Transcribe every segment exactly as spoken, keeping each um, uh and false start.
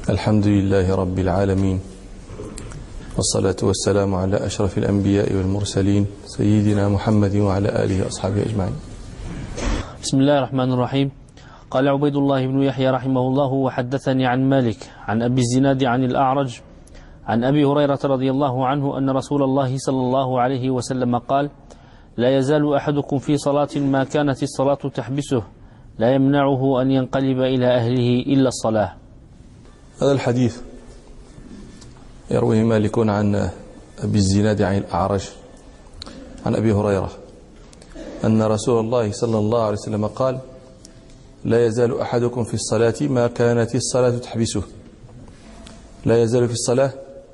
الحمد لله رب العالمين، والصلاة والسلام على أشرف الأنبياء والمرسلين سيدنا محمد وعلى آله وأصحابه أجمعين. بسم الله الرحمن الرحيم. قال عبيد الله بن يحيى رحمه الله: وحدثني عن مالك عن أبي الزناد عن الأعرج عن أبي هريرة رضي الله عنه أن رسول الله صلى الله عليه وسلم قال: لا يزال أحدكم في صلاة ما كانت الصلاة تحبسه لا يمنعه أن ينقلب إلى أهله إلا الصلاة. هذا الحديث يرويه مالك عن أبي الزناد عن الأعرج عن أبي هريرة أن رسول الله صلى الله عليه وسلم قال: لا يزال أحدكم في الصلاة ما كانت الصلاة تحبسه. لا يزال في الصلاة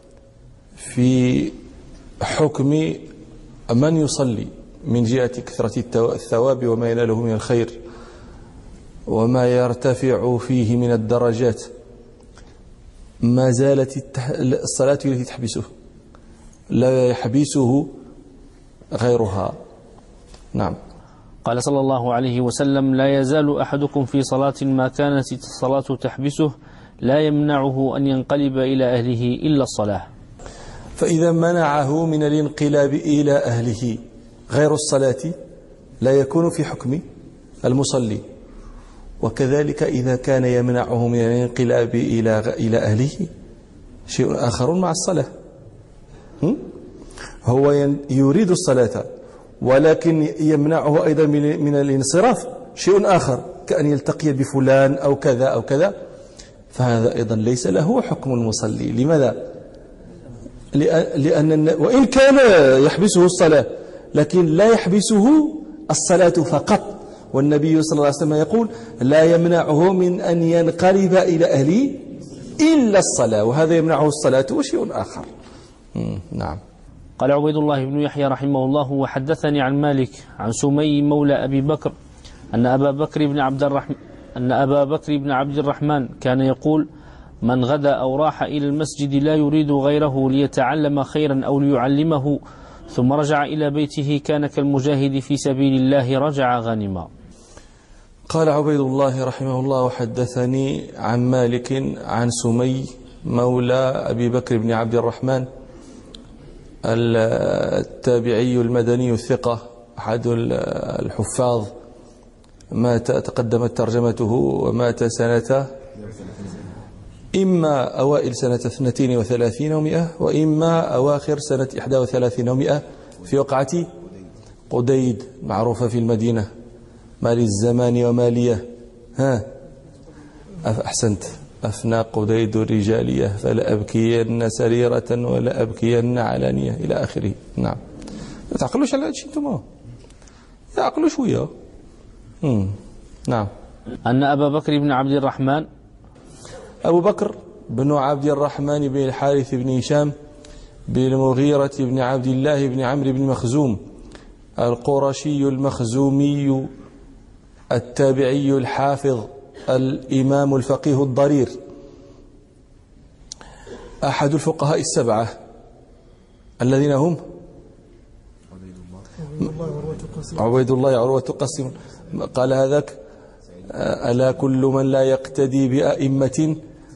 في حكم من يصلي من جهة كثرة الثواب وما يناله من الخير وما يرتفع فيه من الدرجات، ما زالت الصلاة التي تحبسه، لا يحبسه غيرها. نعم. قال صلى الله عليه وسلم: لا يزال أحدكم في صلاة ما كانت الصلاة تحبسه لا يمنعه أن ينقلب إلى أهله إلا الصلاة. فإذا منعه من الانقلاب إلى أهله غير الصلاة لا يكون في حكم المصلي، وكذلك إذا كان يمنعه من الانقلاب إلى إلى أهله شيء آخر مع الصلاة. هو يريد الصلاة ولكن يمنعه أيضا من من الانصراف شيء آخر، كأن يلتقي بفلان أو كذا أو كذا، فهذا أيضا ليس له حكم المصلي. لماذا؟ لأن وإن كان يحبسه الصلاة لكن لا يحبسه الصلاة فقط، والنبي صلى الله عليه وسلم يقول: لا يمنعه من أن ينقلب إلى أهله إلا الصلاة، وهذا يمنعه الصلاة وشيء آخر. نعم. قال عبيد الله بن يحيى رحمه الله: وحدثني عن مالك عن سمي مولى أبي بكر أن أبا بكر بن عبد الرحمن أن أبا بكر بن عبد الرحمن كان يقول: من غدا أو راح إلى المسجد لا يريد غيره ليتعلم خيرا أو ليعلمه ثم رجع إلى بيته كان كالمجاهد في سبيل الله رجع غانما. قال عبيد الله رحمه الله: وحدثني عن مالك عن سمي مولى أبي بكر بن عبد الرحمن التابعي المدني الثقة أحد الحفاظ، مات تقدمت ترجمته ومات سنة إما أوائل سنة اثنتين وثلاثين ومئة وإما أواخر سنة إحدى وثلاثين ومئة في وقعة قديد معروفة في المدينة، مال الزمان ومالية. ها أحسنت. أفنى قديد الرجالية فلا أبكين سريرة ولا أبكين علانية إلى آخره. نعم. لا تعقلوش على هادشي انتم، يعقلوا شوية. نعم. أن أبا بكر بن عبد الرحمن أبو بكر بن عبد الرحمن بن الحارث بن هشام بن المغيرة بن عبد الله بن عمرو بن مخزوم القرشي المخزومي التابعي الحافظ الإمام الفقيه الضرير، أحد الفقهاء السبعة الذين هم عبيد الله عروة قاسم. قال هذاك: ألا كل من لا يقتدي بأئمة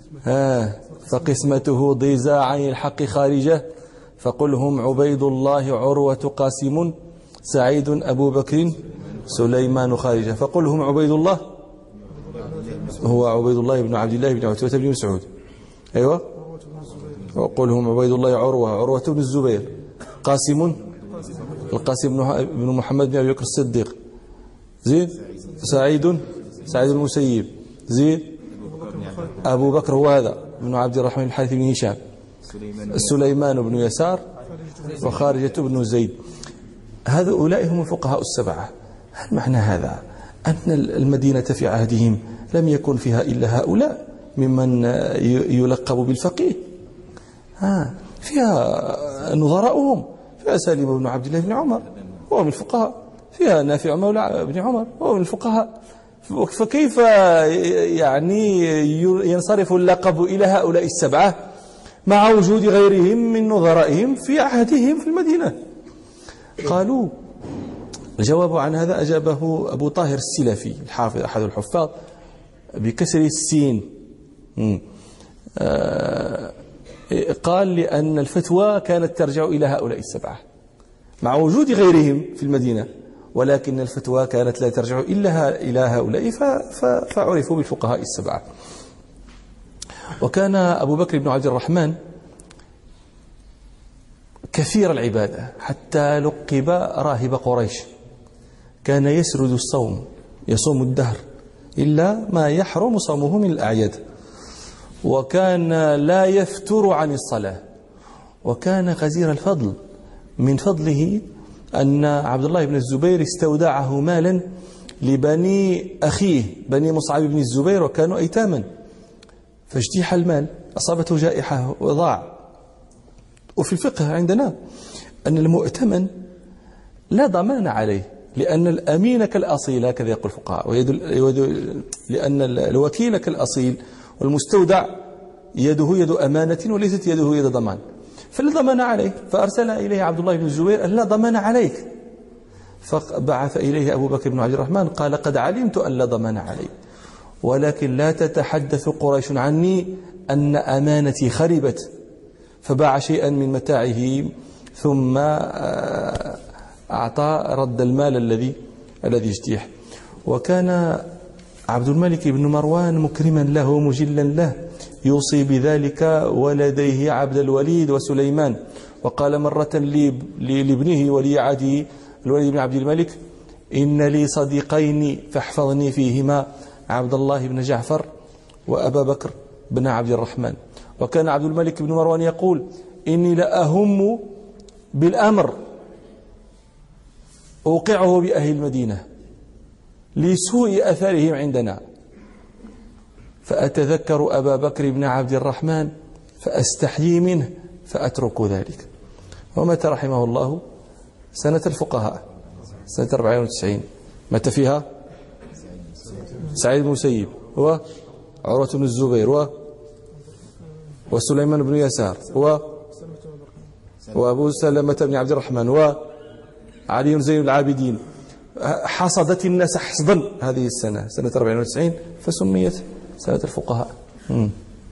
فقسمته ضيزى عن الحق خارجة، فقل هم عبيد الله عروة قاسم سعيد أبو بكر سليمان خارجة، فقل هم عبيد الله هو عبيد الله بن عبد الله بن عتبة بن مسعود. أيوة. وقل هم عبيد الله عروة عروة بن الزبير قاسم القاسم بن محمد بن أبي بكر الصديق زين سعيد سعيد المسيب زين أبو بكر هو هذا بن عبد الرحمن الحارث بن هشام سليمان بن يسار وخارجة بن زيد. هؤلاء هم الفقهاء السبعة. هل معنى هذا أن المدينة في عهدهم لم يكن فيها إلا هؤلاء ممن يلقب بالفقيه؟ ها فيها نظراؤهم، فيها سالم بن عبد الله بن عمر وهو من الفقهاء، فيها نافع مولى بن عمر وهو من الفقهاء، فكيف يعني ينصرف اللقب إلى هؤلاء السبعة مع وجود غيرهم من نظرائهم في عهدهم في المدينة؟ قالوا الجواب عن هذا أجابه أبو طاهر السلفي الحافظ أحد الحفاظ بكسر السين قال لأن الفتوى كانت ترجع إلى هؤلاء السبعة مع وجود غيرهم في المدينة، ولكن الفتوى كانت لا ترجع إلا إلى هؤلاء فعرفوا بالفقهاء السبعة. وكان أبو بكر بن عبد الرحمن كثير العبادة حتى لقب راهب قريش، كان يسرد الصوم يصوم الدهر إلا ما يحرم صومه من الأعياد، وكان لا يفتر عن الصلاة، وكان غزير الفضل. من فضله أن عبد الله بن الزبير استودعه مالا لبني أخيه بني مصعب بن الزبير، وكانوا أيتاما، فاجتيح المال، أصابته جائحة وضاع. وفي الفقه عندنا أن المؤتمن لا ضمان عليه، لأن الأمين كالأصيل، هكذا يقول الفقهاء، لأن الوكيل كالأصيل والمستودع يده يد أمانة وليست يده يد ضمان، فلا ضمان عليه. فأرسل إليه عبد الله بن الزبير أن لا ضمان عليك، فبعث إليه أبو بكر بن عبد الرحمن قال قد علمت أن لا ضمان علي، ولكن لا تتحدث قريش عني أن أمانتي خربت. فباع شيئا من متاعه ثم أعطى رد المال الذي الذي اجتيح. وكان عبد الملك بن مروان مكرما له مجلا له، يوصي بذلك ولديه عبد الوليد وسليمان. وقال مرة لابنه ولي عهده الوليد بن عبد الملك إن لي صديقين فاحفظني فيهما، عبد الله بن جعفر وأبا بكر بن عبد الرحمن. وكان عبد الملك بن مروان يقول إني لأهم بالأمر أوقعه بأهل المدينة لسوء أثرهم عندنا، فأتذكر أبا بكر بن عبد الرحمن فأستحيي منه فأترك ذلك. ومات رحمه الله سنة الفقهاء سنة أربعين وتسعين، مات فيها سعيد بن المسيب وعروة بن الزبير و وسليمان بن يسار و وأبو سلمة بن عبد الرحمن وعلي زين العابدين. حصدت الناس حصدا هذه السنة سنة أربعين وتسعين فسميت سنة الفقهاء. أن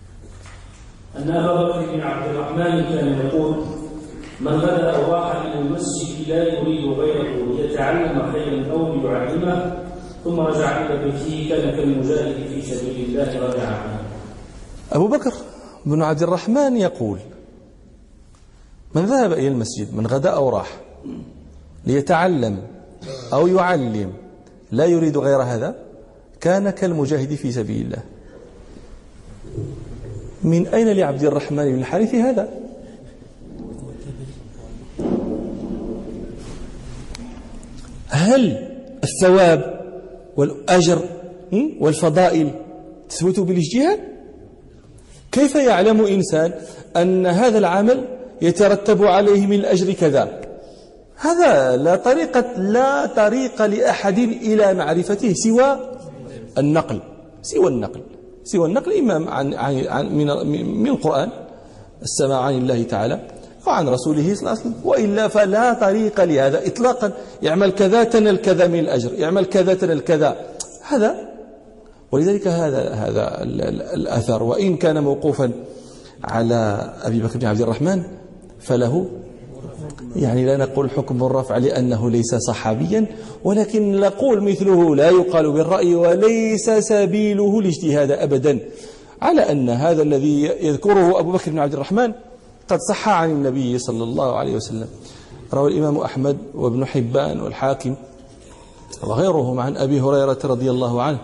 أبا بكر بن عبد الرحمن كان يقول من غدا أو راح إلى المسجد لا يريد غيره ليتعلم خيرا أو ليعلمه ثم رجع إلى بيته كان كالمجاهد في سبيل الله رجع عنه. أبو بكر بن عبد الرحمن يقول من ذهب إلى المسجد من غدا أو راح ليتعلم أو يعلم لا يريد غير هذا كان كالمجاهد في سبيل الله. من أين لعبد الرحمن بن الحارث هذا؟ هل الثواب والأجر والفضائل تثبت بالاجتهاد؟ كيف يعلم إنسان أن هذا العمل يترتب عليه من الأجر كذا؟ هذا لا طريقة لا طريق لأحد إلى معرفته سوى النقل سوى النقل سوى النقل إما عن عن عن من من القرآن السماع عن الله تعالى وعن رسوله صلى الله عليه وسلم، وإلا فلا طريق لهذا إطلاقا. يعمل كذا تنال كذا من الأجر، يعمل كذا تنال كذا، هذا. ولذلك هذا هذا الأثر وإن كان موقوفا على أبي بكر بن عبد الرحمن فله يعني لا نقول حكم الرفع لأنه ليس صحابيا، ولكن نقول مثله لا يقال بالرأي وليس سبيله الاجتهاد أبدا، على أن هذا الذي يذكره أبو بكر بن عبد الرحمن قد صح عن النبي صلى الله عليه وسلم. روى الإمام أحمد وابن حبان والحاكم وغيرهم عن أبي هريرة رضي الله عنه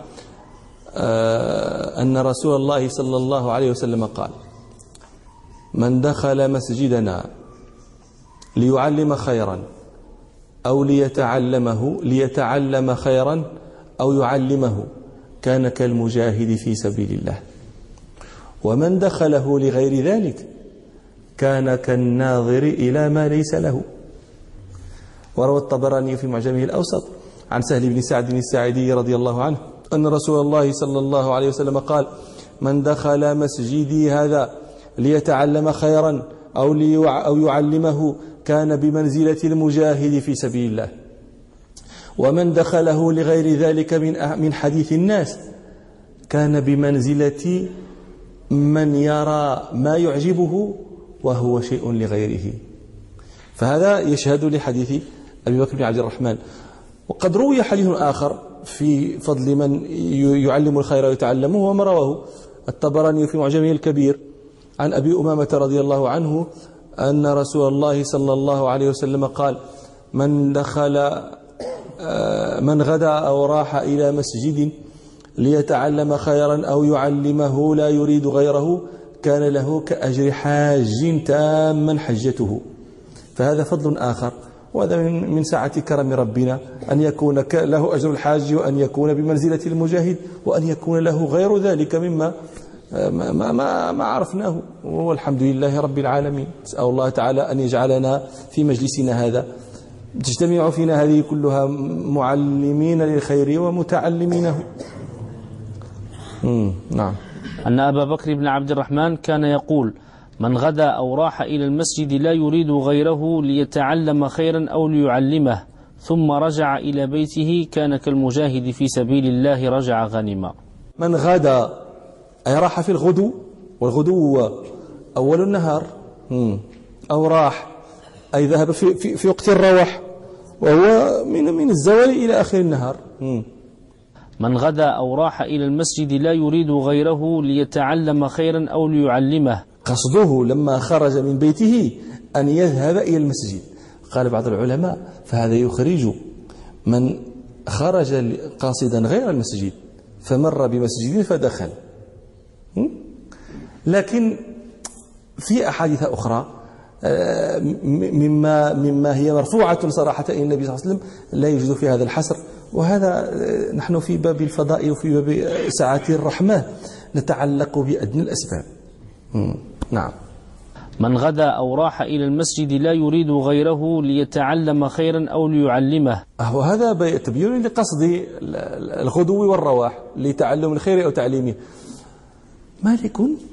أن رسول الله صلى الله عليه وسلم قال من دخل مسجدنا ليعلم خيرا أو ليتعلمه ليتعلم خيرا أو يعلمه كان كالمجاهد في سبيل الله، ومن دخله لغير ذلك كان كالناظر إلى ما ليس له. وروى الطبراني في معجمه الأوسط عن سهل بن سعد الساعدي رضي الله عنه أن رسول الله صلى الله عليه وسلم قال من دخل مسجدي هذا ليتعلم خيرا أو, أو يعلمه كان بمنزلة المجاهد في سبيل الله، ومن دخله لغير ذلك من من حديث الناس كان بمنزلة من يرى ما يعجبه وهو شيء لغيره. فهذا يشهد لحديث أبي بكر بن عبد الرحمن. وقد روي حديث آخر في فضل من يعلم الخير ويتعلمه، وما رواه الطبراني في معجمه الكبير عن أبي أمامة رضي الله عنه أن رسول الله صلى الله عليه وسلم قال: من دخل من غدا أو راح إلى مسجد ليتعلم خيرا أو يعلمه لا يريد غيره كان له كأجر حاج تاما حجته. فهذا فضل آخر، وهذا من سعة كرم ربنا أن يكون له أجر الحاج، وأن يكون بمنزلة المجاهد، وأن يكون له غير ذلك مما ما, ما, ما عرفناه. والحمد لله رب العالمين. نسأل الله تعالى أن يجعلنا في مجلسنا هذا تجتمع فينا هذه كلها معلمين للخير ومتعلمينه. نعم. أن أبا بكر بن عبد الرحمن كان يقول: من غدا أو راح إلى المسجد لا يريد غيره ليتعلم خيرا أو ليعلمه ثم رجع إلى بيته كان كالمجاهد في سبيل الله رجع غنما. من غدا أي راح في الغدو، والغدو أول النهار، أو راح أي ذهب في, في, في وقت الروح، وهو من, من الزوال إلى آخر النهار. من غدا أو راح إلى المسجد لا يريد غيره ليتعلم خيرا أو ليعلمه. قصده لما خرج من بيته أن يذهب إلى المسجد. قال بعض العلماء: فهذا يخرج من خرج قاصدا غير المسجد فمر بمسجد فدخل. لكن في أحاديث أخرى مما مما هي مرفوعة صراحة إلى النبي صلى الله عليه وسلم لا يوجد في هذا الحصر. وهذا نحن في باب الفضاء وفي باب ساعات الرحمة نتعلق بأدنى الأسباب. نعم. من غدا أو راح إلى المسجد لا يريد غيره ليتعلم خيرا أو ليعلمه. وهذا تبين لقصد الغدو والرواح لتعلم الخير أو تعليمه. مالك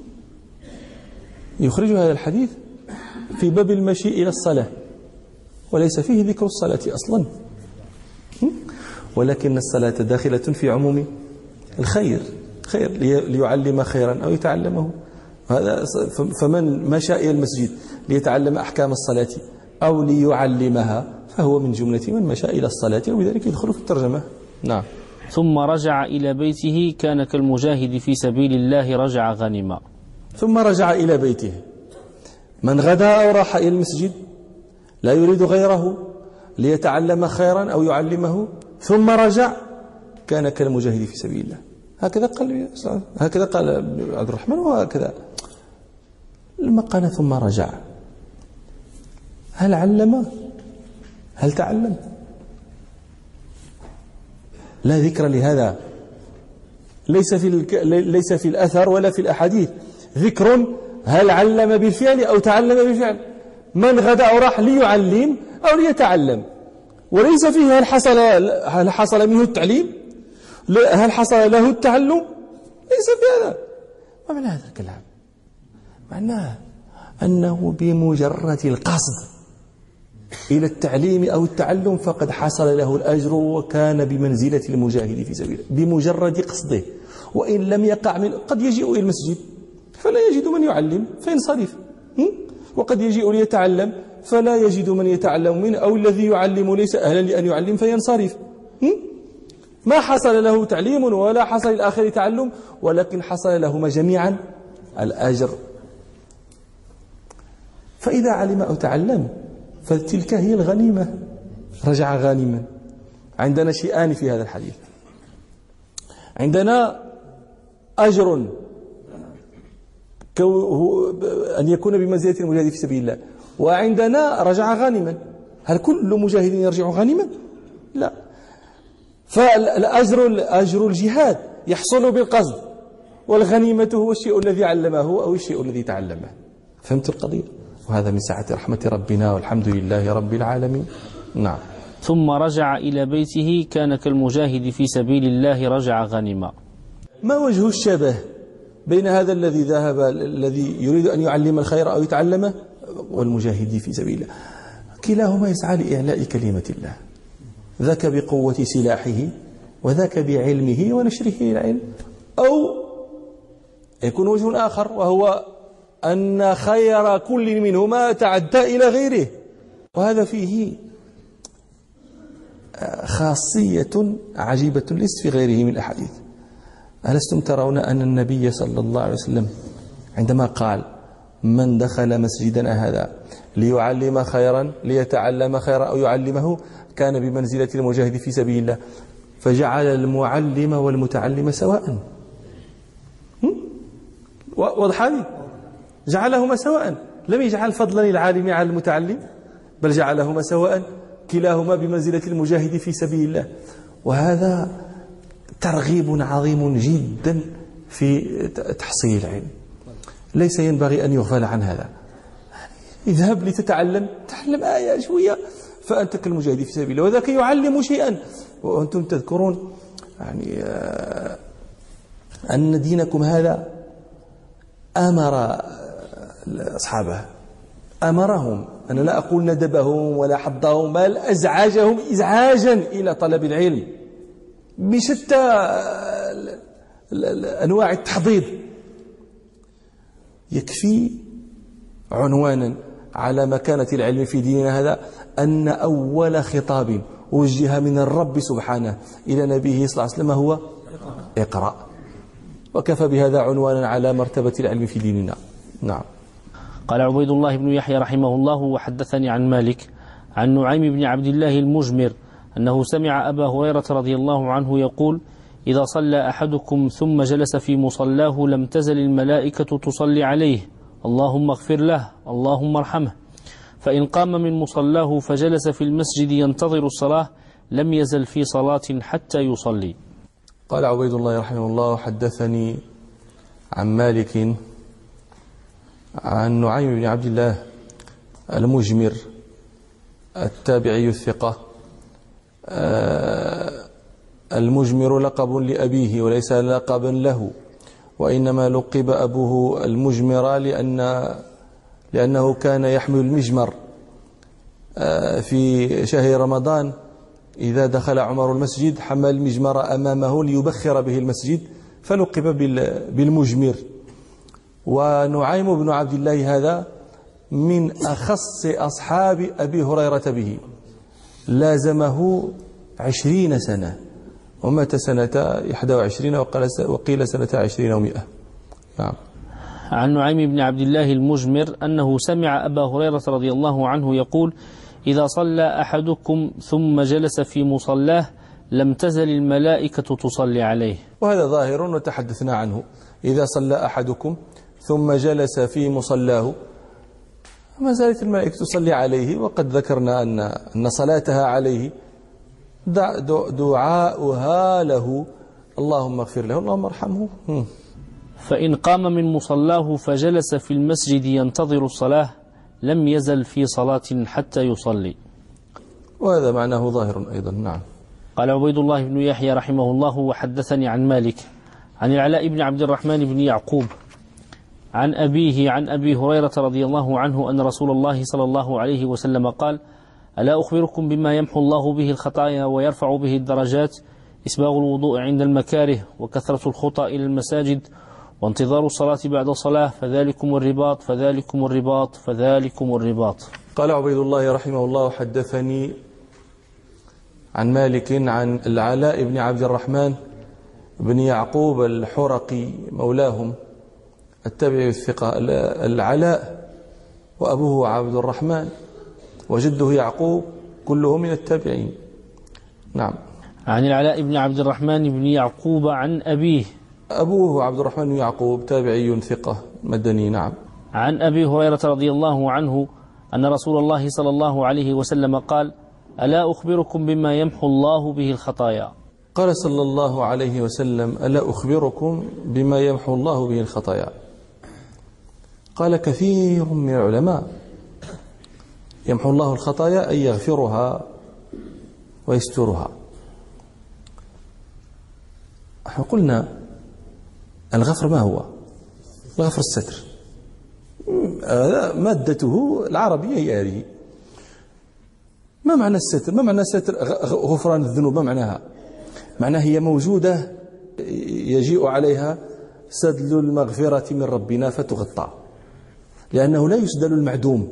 يخرج هذا الحديث في باب المشي إلى الصلاة، وليس فيه ذكر الصلاة أصلا، ولكن الصلاة داخلة في عموم الخير، خير ليعلم خيرا أو يتعلمه. هذا فمن مشى إلى المسجد ليتعلم أحكام الصلاة أو ليعلمها فهو من جملة من مشى إلى الصلاة، وبذلك يدخل في الترجمة. نعم. ثم رجع إلى بيته كان كالمجاهد في سبيل الله رجع غنما. ثم رجع إلى بيته. من غدا أو راح إلى المسجد لا يريد غيره ليتعلم خيرا أو يعلمه ثم رجع كان كالمجاهد في سبيل الله. هكذا قال هكذا قال عبد الرحمن. وهكذا لما قال ثم رجع، هل علم؟ هل تعلم؟ لا ذكر لهذا، ليس في ليس في الأثر ولا في الأحاديث ذكر هل علم بالفعل أو تعلم بالفعل. من غدا أو راح ليعلم أو ليتعلم، وليس فيه هل حصل هل حصل منه التعليم، هل حصل له التعلم، ليس في هذا. ما معنى هذا الكلام؟ معناه أنه بمجرد القصد إلى التعليم أو التعلم فقد حصل له الأجر وكان بمنزلة المجاهد في سبيله، بمجرد قصده. وإن لم يقع من قد يجيء إلى المسجد فلا يجد من يعلم فينصرف، وقد يجيء ليتعلم فلا يجد من يتعلم منه، أو الذي يعلم ليس أهلا لأن يعلم فينصرف. ما حصل له تعليم ولا حصل للآخر تعلم، ولكن حصل لهما جميعا الأجر. فإذا علم أو تعلم فتلك هي الغنيمة، رجع غانما. عندنا شيئان في هذا الحديث. عندنا أجر أن يكون بمنزلة المجاهد في سبيل الله، وعندنا رجع غانما. هل كل مجاهد يرجع غانما؟ لا. فالأجر أجر الجهاد يحصل بالقصد، والغنيمة هو الشيء الذي علمه أو الشيء الذي تعلمه. فهمت القضية؟ وهذا من سعة رحمة ربنا، والحمد لله رب العالمين. نعم. ثم رجع إلى بيته كان كالمجاهد في سبيل الله رجع غنما. ما وجه الشبه بين هذا الذي ذهب الذي يريد أن يعلم الخير أو يتعلمه والمجاهد في سبيل الله؟ كلاهما يسعى لإعلاء كلمة الله، ذاك بقوة سلاحه وذاك بعلمه ونشره للعلم، أو يكون وجه آخر، وهو أن خير كل منهما تعدى إلى غيره، وهذا فيه خاصية عجيبة ليست في غيره من الأحاديث. ألستم ترون أن النبي صلى الله عليه وسلم عندما قال من دخل مسجدنا هذا ليعلم خيرا ليتعلم خيرا أو يعلمه كان بمنزلة المجاهد في سبيل الله، فجعل المعلم والمتعلم سواء. واضح هذه؟ جعلهما سواء، لم يجعل فضلا العالم على المتعلم، بل جعلهما سواء، كلاهما بمنزلة المجاهد في سبيل الله. وهذا ترغيب عظيم جدا في تحصيل العلم، ليس ينبغي أن يغفل عن هذا. اذهب لتتعلم، تعلم آية شوية فأنت كالمجاهد في سبيل الله، وذاك يعلم شيئا. وأنتم تذكرون يعني أن دينكم هذا أمر أصحابه، أمرهم، أنا لا أقول ندبهم ولا حضهم، بل أزعجهم إزعاجا إلى طلب العلم بشتى أنواع التحضيض. يكفي عنوانا على مكانة العلم في ديننا هذا أن أول خطاب وجه من الرب سبحانه إلى نبيه صلى الله عليه وسلم هو اقرأ، وكفى بهذا عنوانا على مرتبة العلم في ديننا. نعم. قال عبيد الله بن يحيى رحمه الله وحدثني عن مالك عن نعيم بن عبد الله المجمر أنه سمع أبا هريرة رضي الله عنه يقول إذا صلى أحدكم ثم جلس في مصلاه لم تزل الملائكة تصلي عليه اللهم اغفر له اللهم ارحمه، فإن قام من مصلاه فجلس في المسجد ينتظر الصلاة لم يزل في صلاة حتى يصلي. قال عبيد الله رحمه الله حدثني عن مالك عن نعيم بن عبد الله المجمر التابعي الثقة. المجمر لقب لأبيه وليس لقبا له، وإنما لقب أبوه المجمر لأن لأنه كان يحمل المجمر في شهر رمضان. إذا دخل عمر المسجد حمل المجمر أمامه ليبخر به المسجد، فلقب بالمجمر. ونعيم بن عبد الله هذا من أخص أصحاب أبي هريرة به، لازمه عشرين سنة ومات سنة إحدى وعشرين وقيل سنة عشرين ومئة. نعم. عن نعيم بن عبد الله المجمر أنه سمع أبا هريرة رضي الله عنه يقول إذا صلى أحدكم ثم جلس في مصلاه لم تزل الملائكة تصلي عليه. وهذا ظاهر وتحدثنا عنه. إذا صلى أحدكم ثم جلس في مصلاه ما زالت الملائكة تصلي عليه، وقد ذكرنا أن أن صلاتها عليه دعاؤها له اللهم اغفر له اللهم ارحمه. فإن قام من مصلاه فجلس في المسجد ينتظر الصلاة لم يزل في صلاة حتى يصلي. وهذا معناه ظاهر أيضا. نعم. قال عبيد الله بن يحيى رحمه الله وحدثني عن مالك عن العلاء بن عبد الرحمن بن يعقوب عن أبيه عن أبي هريرة رضي الله عنه أن رسول الله صلى الله عليه وسلم قال ألا أخبركم بما يمحو الله به الخطايا ويرفع به الدرجات إسباغ الوضوء عند المكاره وكثرة الخطى إلى المساجد وانتظار الصلاة بعد الصلاة فذلكم الرباط فذلكم الرباط فذلكم الرباط. قال عبيد الله رحمه الله حدثني عن مالك عن العلاء بن عبد الرحمن بن يعقوب الحرقي مولاهم التابعي الثقة. العلاء وأبوه عبد الرحمن وجده يعقوب كلهم من التابعين. نعم. عن العلاء بن عبد الرحمن بن يعقوب عن أبيه أبوه عبد الرحمن بن يعقوب تابعي ثقة مدني. نعم. عن أبي هريرة رضي الله عنه أن رسول الله صلى الله عليه وسلم قال ألا أخبركم بما يمحو الله به الخطايا. قال صلى الله عليه وسلم ألا أخبركم بما يمحو الله به الخطايا. قال كثير من العلماء يمحو الله الخطايا أي يغفرها ويسترها. احنا قلنا الغفر ما هو؟ الغفر الستر، مادته العربية هي هذه. ما معنى الستر؟ ما معنى الستر؟ غفران الذنوب ما معناها؟ معناها هي موجودة يجيء عليها سدل المغفرة من ربنا فتغطى، لأنه لا يسدل المعدوم،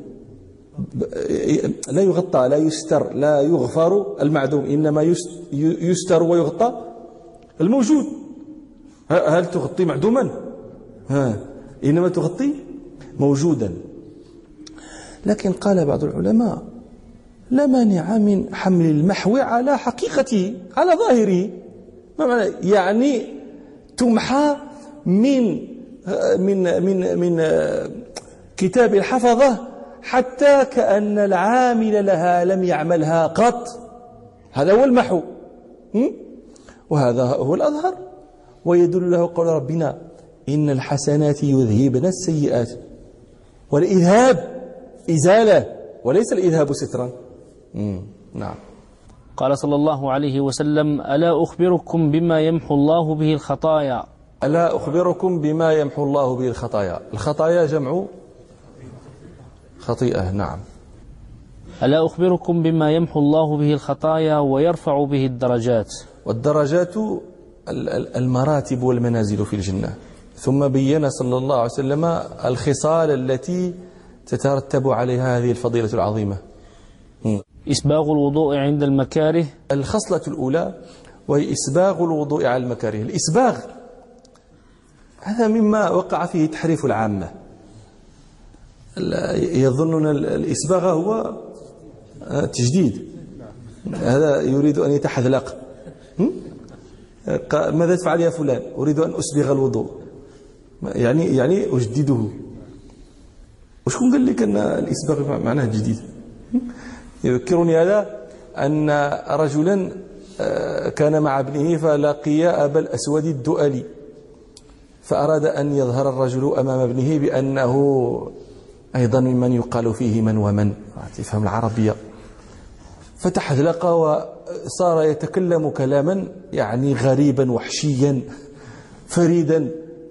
لا يغطى، لا يستر، لا يغفر المعدوم، إنما يستر ويغطى الموجود. هل تغطي معدوما؟ ها، إنما تغطي موجودا. لكن قال بعض العلماء لا مانع من حمل المحو على حقيقته، على ظاهره. ما معنى؟ يعني تمحى من من من من كتاب الحفظة حتى كأن العامل لها لم يعملها قط. هذا هو المحو، وهذا هو الأظهر، ويدل له قول ربنا إن الحسنات يذهبن السيئات. والإذهاب إزالة وليس الإذهاب سترا. نعم. قال صلى الله عليه وسلم ألا أخبركم بما يمحو الله به الخطايا؟ ألا أخبركم بما يمحو الله به الخطايا. الخطايا جمع خطيئة. نعم. ألا أخبركم بما يمحو الله به الخطايا ويرفع به الدرجات؟ والدرجات المراتب والمنازل في الجنة. ثم بين صلى الله عليه وسلم الخصال التي تترتب عليها هذه الفضيلة العظيمة. إسباغ الوضوء عند المكاره. الخصلة الأولى وهي إسباغ الوضوء على المكاره. الإسباغ هذا مما وقع فيه تحريف العامة، يظنون الإسباغ هو تجديد، هذا يريد أن يتحذلق. ماذا تفعل يا فلان؟ أريد أن أسبغ الوضوء، يعني يعني أجدده. وشكون قال لك أن الإسباغ معناه الجديد؟ يذكرني هذا أن رجلا كان مع ابنه فلقي أبا الأسود الدؤلي، فأراد أن يظهر الرجل أمام ابنه بأنه أيضا ممن يقال فيه من ومن، تفهم العربية، فتحذلق وصار يتكلم كلاما يعني غريبا وحشيا فريدا،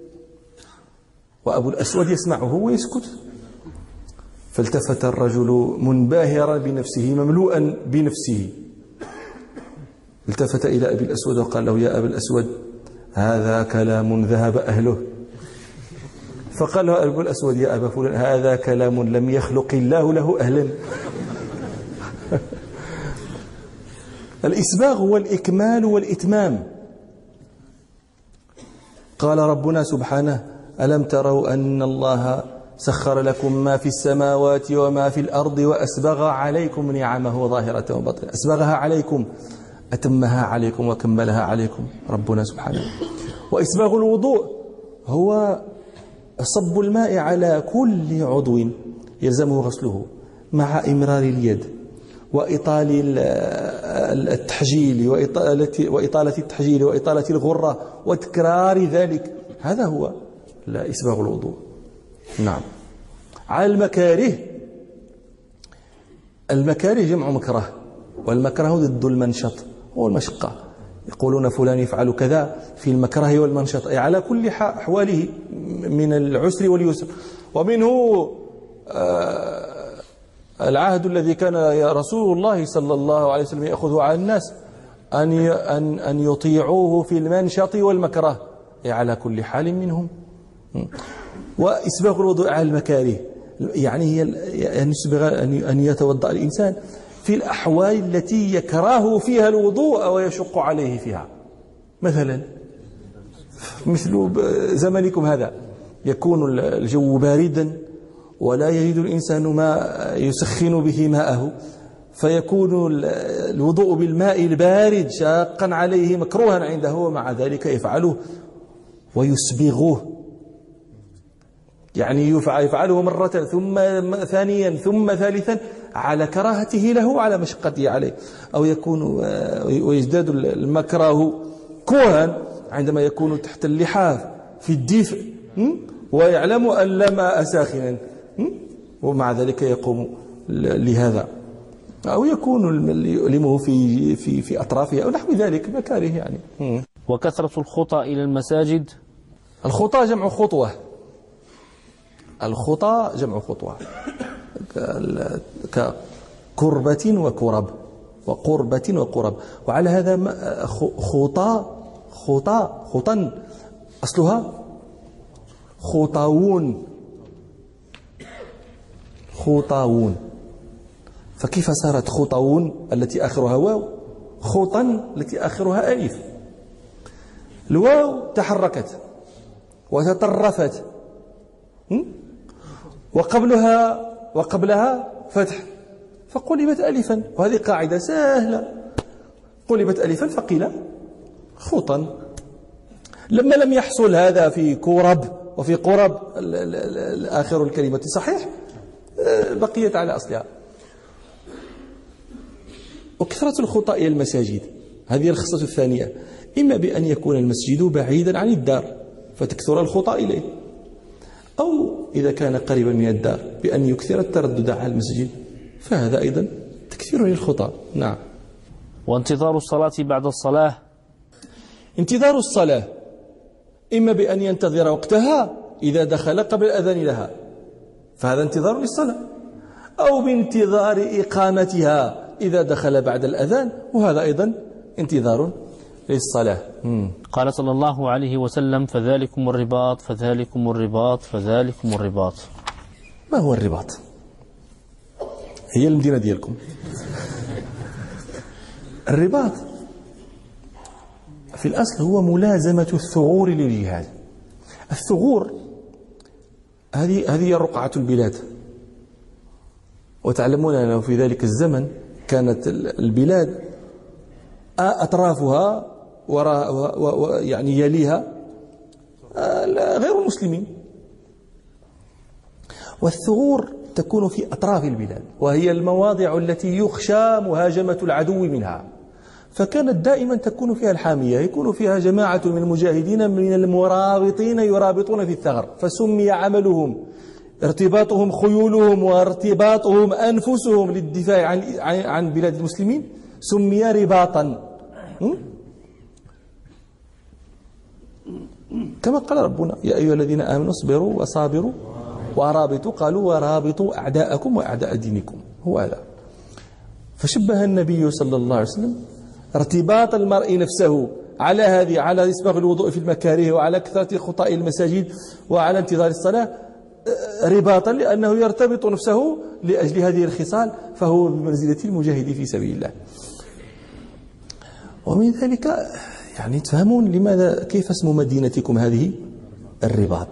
وأبو الأسود يسمعه ويسكت. فالتفت الرجل منبهرا بنفسه مملوءا بنفسه، التفت إلى أبي الأسود وقال له يا أبا الأسود هذا كلام ذهب أهله. فقال له أبو الأسود يا أبا فلان هذا كلام لم يخلق الله له أهلا. الإسباغ هو الإكمال والإتمام. قال ربنا سبحانه ألم تروا أن الله سخر لكم ما في السماوات وما في الأرض وأسبغ عليكم نعمه ظاهرة وباطنة. أسبغها عليكم، أتمها عليكم وكملها عليكم ربنا سبحانه. وإسباغ الوضوء هو صب الماء على كل عضو يلزمه غسله مع إمرار اليد وإطالة التحجيل وإطالة التحجيل وإطالة الغرة وتكرار ذلك. هذا هو إسباغ الوضوء. نعم. على المكاره، المكاره جمع مكره، والمكره ضد المنشط هو المشقة. يقولون فلان يفعل كذا في المكره والمنشط، أي على كل أحواله من العسر واليسر. ومنه العهد الذي كان رسول الله صلى الله عليه وسلم يأخذه على الناس أن أن أن يطيعوه في المنشط والمكره، أي على كل حال منهم. وإسباغ الوضوء على المكاره يعني هي أن يسبغ أن يتوضأ الإنسان في الأحوال التي يكره فيها الوضوء ويشق عليه فيها. مثلا مثل زمنكم هذا يكون الجو باردا ولا يجد الإنسان ما يسخن به ماءه، فيكون الوضوء بالماء البارد شاقا عليه مكروها عنده، ومع ذلك يفعله ويسبغه، يعني يفعله مرة ثم ثانيا ثم ثالثا على كراهته له على مشقته عليه. أو يكون ويزداد المكره كرها عندما يكون تحت اللحاف في الدفء ويعلم أن لا ماء ساخنا، ومع ذلك يقوم لهذا. أو يكون يؤلمه في في في أطرافه أو نحو ذلك مكاره يعني. وكثرة الخطى إلى المساجد. الخطى جمع خطوة. الخطى جمع خطوة كقربة وكرب وقربة وقرب. وعلى هذا خطى خطى خطا أصلها خطاوون خطاوون. فكيف صارت خطاوون التي آخرها واو خطا التي آخرها ألف؟ الواو تحركت وتطرفت وقبلها وقبلها فتح فقلبت ألفا، وهذه قاعدة سهلة، قلبت ألفا فقيل خطا. لما لم يحصل هذا في كورب وفي قرب آخر الكلمة صحيح بقيت على أصلها. وكثرة الخطأ إلى المساجد هذه الخصلة الثانية، إما بأن يكون المسجد بعيدا عن الدار فتكثر الخطأ إليه، أو إذا كان قريبا من الدار بأن يكثر التردد على المسجد، فهذا أيضا تكثير للخطأ. نعم. وانتظار الصلاة بعد الصلاة، انتظار الصلاة إما بأن ينتظر وقتها إذا دخل قبل الأذان لها فهذا انتظار للصلاة، أو بانتظار إقامتها إذا دخل بعد الأذان وهذا أيضا انتظار للصلاة. مم. قال صلى الله عليه وسلم فذلكم الرباط فذلكم الرباط فذلكم الرباط. ما هو الرباط؟ هي المدينة ديالكم. الرباط في الأصل هو ملازمة الثغور للجهاد. الثغور هذه هذه رقعة البلاد، وتعلمون أنه في ذلك الزمن كانت البلاد أطرافها وراء يعني يليها غير المسلمين، والثغور تكون في أطراف البلاد وهي المواضع التي يخشى مهاجمة العدو منها، فكانت دائما تكون فيها الحامية، يكون فيها جماعة من المجاهدين من المرابطين يرابطون في الثغر، فسمي عملهم ارتباطهم خيولهم وارتباطهم أنفسهم للدفاع عن عن بلاد المسلمين سمي رباطا، كما قال ربنا يا أيها الذين آمنوا اصبروا وصابروا ورابطوا، قالوا ورابطوا أعداءكم وأعداء دينكم. هو هذا. فشبه النبي صلى الله عليه وسلم ارتباط المرء نفسه على هذه على إسباغ الوضوء في المكاره وعلى كثرة خطاء المساجد وعلى انتظار الصلاة رباطا، لأنه يرتبط نفسه لأجل هذه الخصال، فهو بمنزلة المجاهد في سبيل الله. ومن ذلك يعني تفهمون لماذا كيف اسم مدينتكم هذه الرباط،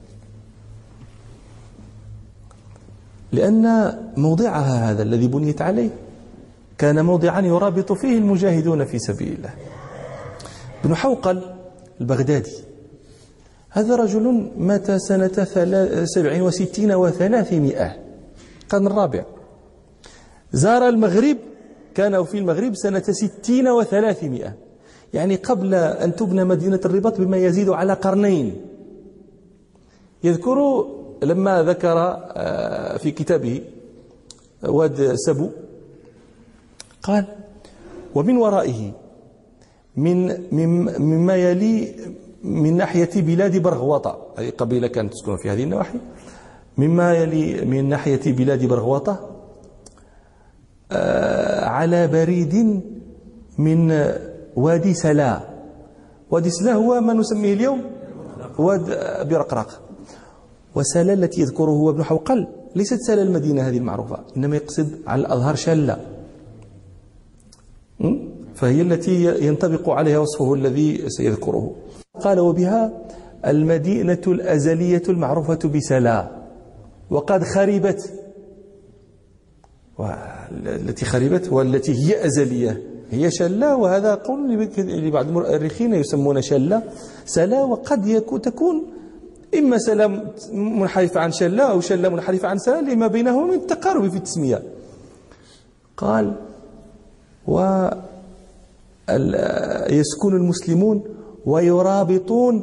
لأن موضعها هذا الذي بنيت عليه كان موضعا يرابط فيه المجاهدون في سبيل الله. ابن حوقل البغدادي هذا رجل مات سنة سبع وستين وثلاثمائة، القرن الرابع، زار المغرب، كان في المغرب سنة ستين وثلاثمائة، يعني قبل أن تبنى مدينة الرباط بما يزيد على قرنين. يذكر لما ذكر في كتابه واد سبو قال ومن ورائه من مما يلي من ناحية بلاد برغوطة، أي قبيلة كانت تسكن في هذه النواحي، مما يلي من ناحية بلاد برغوطة على بريد من وادي سلا. وادي سلا هو ما نسميه اليوم واد برقراق. وسلا التي يذكره هو ابن حوقل ليست سلا المدينة هذه المعروفة، إنما يقصد على الأظهر شلة، فهي التي ينطبق عليها وصفه الذي سيذكره. قال وبها المدينة الأزلية المعروفة بسلا، وقد خربت، والتي خربت والتي هي أزلية هي شلة، وهذا قول لبعض المؤرخين يسمون شلة سلا، وقد يكون تكون إما سلا منحرفة عن شلة أو شلة منحرفة عن سلا لما بينهما من التقارب في التسمية. قال ويسكن المسلمون ويرابطون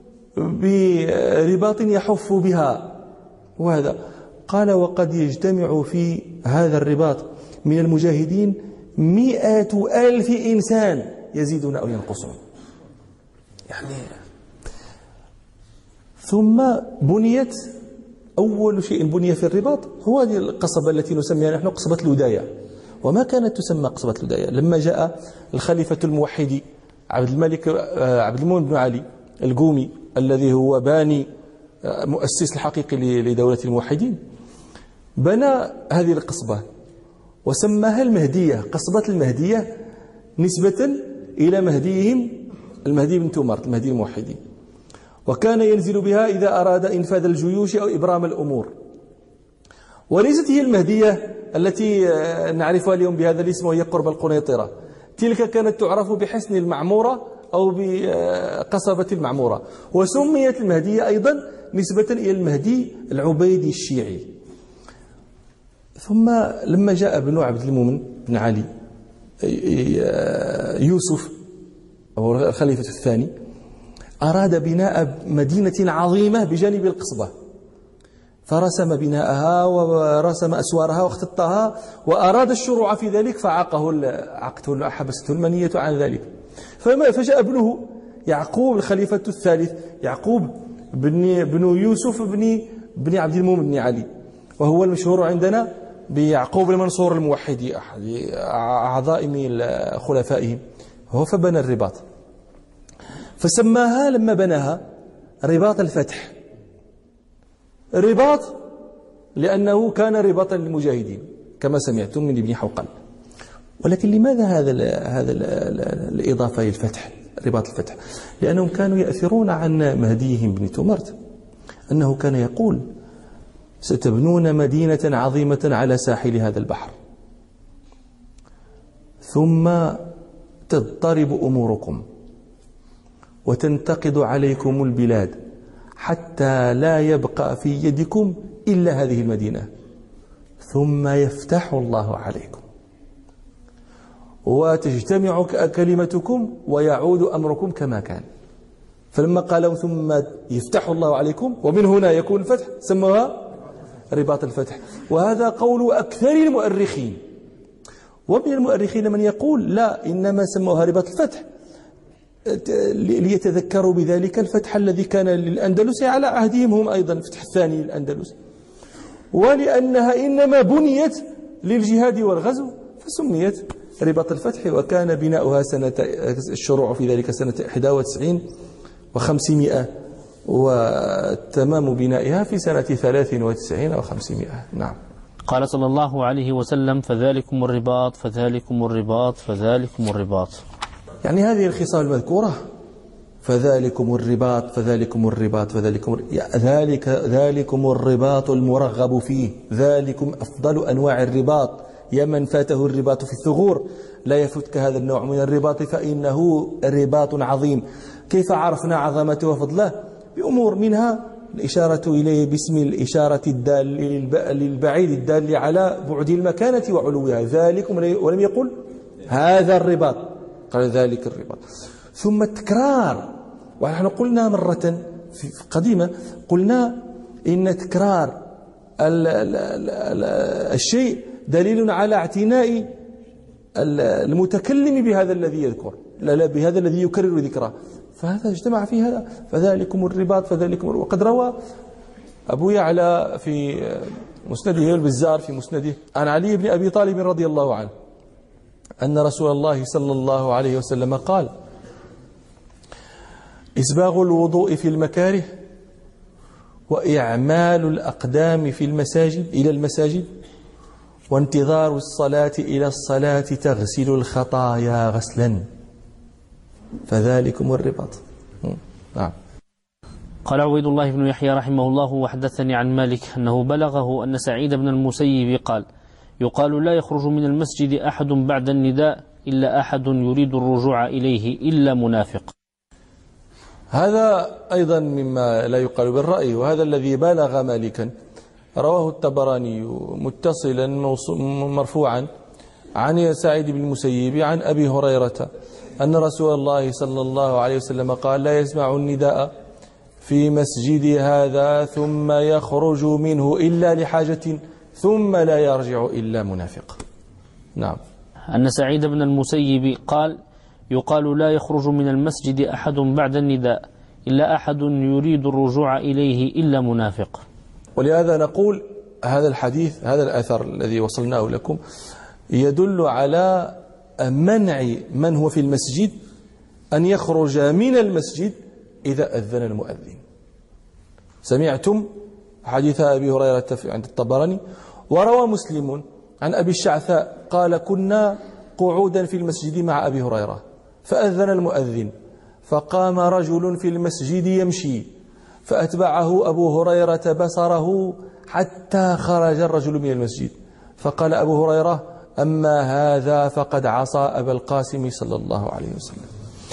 برباط يحف بها، وهذا قال وقد يجتمع في هذا الرباط من المجاهدين مئة ألف إنسان يزيدون أو ينقصون. يعني ثم بنيت أول شيء بني في الرباط هو هذه القصبة التي نسميها نحن قصبة الوداية. وما كانت تسمى قصبة الوداية لما جاء الخليفة الموحد عبد الملك عبد المؤمن بن علي القومي الذي هو باني مؤسس الحقيقي لدولة الموحدين، بنى هذه القصبة وسماها المهدية، قصبة المهدية، نسبة إلى مهديهم المهدي بن تومرت المهدي الموحدين. وكان ينزل بها إذا أراد إنفاذ الجيوش أو إبرام الأمور. وليست هي المهدية التي نعرفها اليوم بهذا الاسم وهي قرب القنيطرة، تلك كانت تعرف بحصن المعمورة أو بقصبة المعمورة، وسميت المهدية أيضا نسبة إلى المهدي العبيدي الشيعي. ثم لما جاء ابن عبد المؤمن بن علي يوسف أو الخليفة الثاني أراد بناء مدينة عظيمة بجانب القصبة، فرسم بناءها ورسم أسوارها واختطها وأراد الشروع في ذلك، فعاقه عقته حبسته المنية عن ذلك. فجاء ابنه يعقوب الخليفة الثالث، يعقوب بن بن يوسف بن بن عبد المؤمن بن علي، وهو المشهور عندنا بيعقوب المنصور الموحدي أحد عظائم خلفائهم، هو فبنى الرباط، فسماها لما بناها رباط الفتح، رباط لأنه كان رباطا للمجاهدين كما سمعتم من ابن حوقل. ولكن لماذا هذا ال هذا ال الإضافة للفتح، رباط الفتح؟ لأنهم كانوا يأثرون عن مهديهم بن تومرت أنه كان يقول ستبنون مدينة عظيمة على ساحل هذا البحر، ثم تضطرب أموركم وتنتقض عليكم البلاد حتى لا يبقى في يدكم إلا هذه المدينة، ثم يفتح الله عليكم وتجتمع كلمتكم ويعود أمركم كما كان. فلما قالوا ثم يفتح الله عليكم ومن هنا يكون الفتح سموها رباط الفتح. وهذا قول أكثر المؤرخين، ومن المؤرخين من يقول لا، إنما سموها رباط الفتح ليتذكروا بذلك الفتح الذي كان للأندلس على عهدهم هم أيضا، الفتح الثاني للأندلس، ولأنها إنما بنيت للجهاد والغزو فسميت رباط الفتح. وكان بناؤها سنة الشروع في ذلك سنة إحدى وتسعين وخمسمائة، وتمام بنائها في سنة ثلاث وتسعين وخمسمائة. نعم. قال صلى الله عليه وسلم فذلكم الرباط فذلكم الرباط فذلكم الرباط. يعني هذه الخصال المذكورة، فذلكم الرباط فذلكم الرباط فذلكم ذلك ذلكم الرباط المرغب فيه، ذلكم أفضل أنواع الرباط، يا من فاته الرباط في الثغور لا يفتك هذا النوع من الرباط فإنه رباط عظيم. كيف عرفنا عظمته وفضله؟ بأمور، منها الإشارة إليه باسم الإشارة الدال للبعيد الدال على بعد المكانة وعلوها، ذلكم، ولم يقل هذا الرباط، قال ذلك الرباط. ثم التكرار، ونحن قلنا مرة في قديمة، قلنا إن تكرار ال ال ال الشيء دليل على اعتناء المتكلم بهذا الذي يذكر، لا لا بهذا الذي يكرر ذكره، فهذا اجتمع في هذا، فذلكم الرباط فذلكم الرباط. وقد روى أبو يعلى في مسنده البزار في مسنده عن علي بن أبي طالب رضي الله عنه أن رسول الله صلى الله عليه وسلم قال: إسباغ الوضوء في المكاره وإعمال الأقدام في المساجد إلى المساجد وانتظار الصلاة إلى الصلاة تغسل الخطايا غسلا، فذلكم الرباط. نعم. قال عبيد الله بن يحيى رحمه الله وحدثني عن مالك أنه بلغه أن سعيد بن المسيب قال: يقال لا يخرج من المسجد أحد بعد النداء إلا أحد يريد الرجوع إليه إلا منافق. هذا أيضا مما لا يقال بالرأي، وهذا الذي بالغ مالكا رواه الطبراني متصلا مرفوعا عن سعيد بن المسيب عن أبي هريرة أن رسول الله صلى الله عليه وسلم قال: لا يسمع النداء في مسجد هذا ثم يخرج منه إلا لحاجة ثم لا يرجع إلا منافق. نعم. أن سعيد بن المسيب قال: يقال لا يخرج من المسجد أحد بعد النداء إلا أحد يريد الرجوع إليه إلا منافق. ولهذا نقول هذا الحديث، هذا الأثر الذي وصلناه لكم يدل على منع من هو في المسجد أن يخرج من المسجد إذا أذن المؤذن، سمعتم حديث أبي هريرة عند الطبراني. وروى مسلم عن أبي الشعثاء قال كنا قعودا في المسجد مع أبي هريرة فأذن المؤذن فقام رجل في المسجد يمشي فأتبعه أبو هريرة بصره حتى خرج الرجل من المسجد فقال أبو هريرة أما هذا فقد عصى أبا القاسم صلى الله عليه وسلم.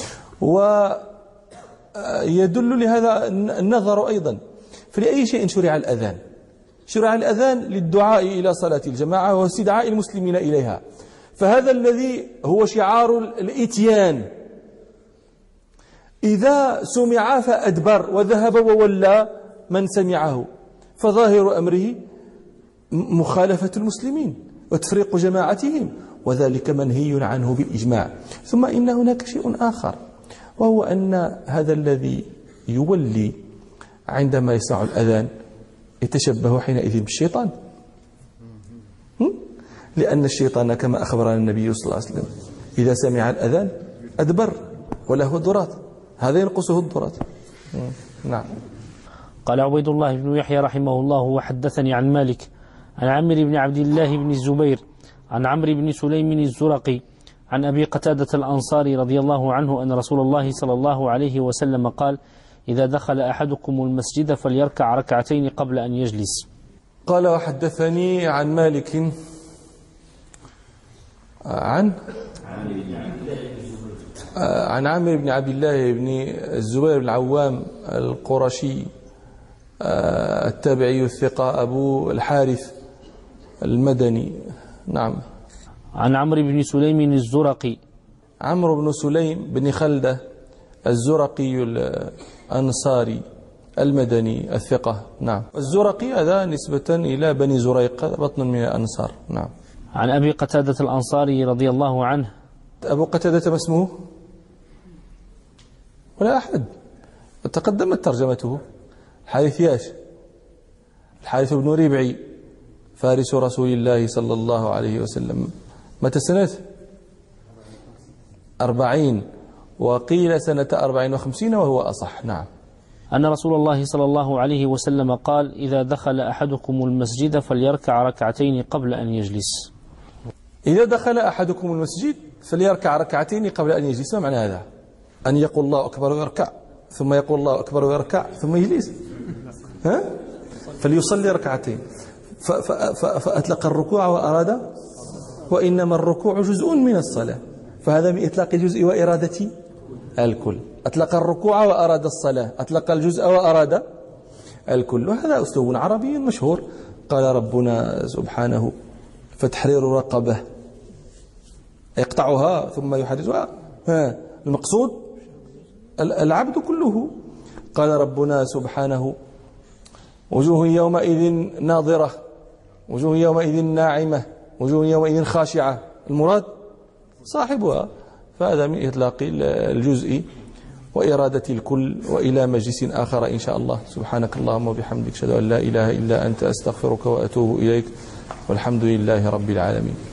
ويدل لهذا النظر أيضا فلأي شيء شرع الأذان؟ شرع الأذان للدعاء إلى صلاة الجماعة واستدعاء المسلمين إليها، فهذا الذي هو شعار الإتيان إذا سمع فأدبر وذهب وولى من سمعه، فظاهر أمره مخالفة المسلمين وتفريق جماعتهم، وذلك منهي عنه بالإجماع. ثم إن هناك شيء آخر، وهو أن هذا الذي يولي عندما يسمع الأذان يتشبه حينئذ بالشيطان، لأن الشيطان كما أخبرنا النبي صلى الله عليه وسلم إذا سمع الأذان أدبر وله الدرات، هذا ينقصه الدرات. نعم. قال عبيد الله بن يحيى رحمه الله وحدثني عن مالك عن عمرو بن عبد الله بن الزبير عن عمرو بن سليم الزرقي عن أبي قتادة الأنصاري رضي الله عنه أن رسول الله صلى الله عليه وسلم قال إذا دخل أحدكم المسجد فليركع ركعتين قبل أن يجلس. قال وحدثني عن مالك عن عن عمرو بن عبد الله بن الزبير بن العوام القرشي التابعي الثقة أبو الحارث المدني. نعم. عن عمرو بن سليم الزرقي. عمرو بن سليم بن خلدة الزرقي الأنصاري المدني الثقة. نعم. الزرقي هذا نسبة إلى بني زريق بطن من الأنصار. نعم. عن أبي قتادة الأنصاري رضي الله عنه. أبو قتادة ما اسمه؟ ولا أحد، تقدمت ترجمته. الحارث ياش الحارث بن ربعي فارس رسول الله صلى الله عليه وسلم. متى سنة أربعين، وقيل سنة أربعين وخمسين وهو أصح. نعم. أن رسول الله صلى الله عليه وسلم قال إذا دخل أحدكم المسجد فليركع ركعتين قبل أن يجلس. إذا دخل أحدكم المسجد فليركع ركعتين قبل أن يجلس. ما معنى هذا؟ أن يقول الله أكبر ويركع، ثم يقول الله أكبر ويركع ثم يجلس؟ ها؟ فليصلي ركعتين. فأطلق الركوع وأراد، وإنما الركوع جزء من الصلاة، فهذا من إطلاق الجزء وإرادة الكل. أطلق الركوع وأراد الصلاة، أطلق الجزء وأراد الكل، وهذا أسلوب عربي مشهور. قال ربنا سبحانه فتحرير رقبة يقطعها ثم يحررها، المقصود العبد كله. قال ربنا سبحانه وجوه يومئذ ناظرة، وجوه يومئذ ناعمة، وجوه يومئذ خاشعة، المراد صاحبها. فهذا من إطلاق الجزء وإرادة الكل. وإلى مجلس آخر إن شاء الله. سبحانك اللهم وبحمدك أشهد أن لا إله إلا أنت أستغفرك وأتوب إليك، والحمد لله رب العالمين.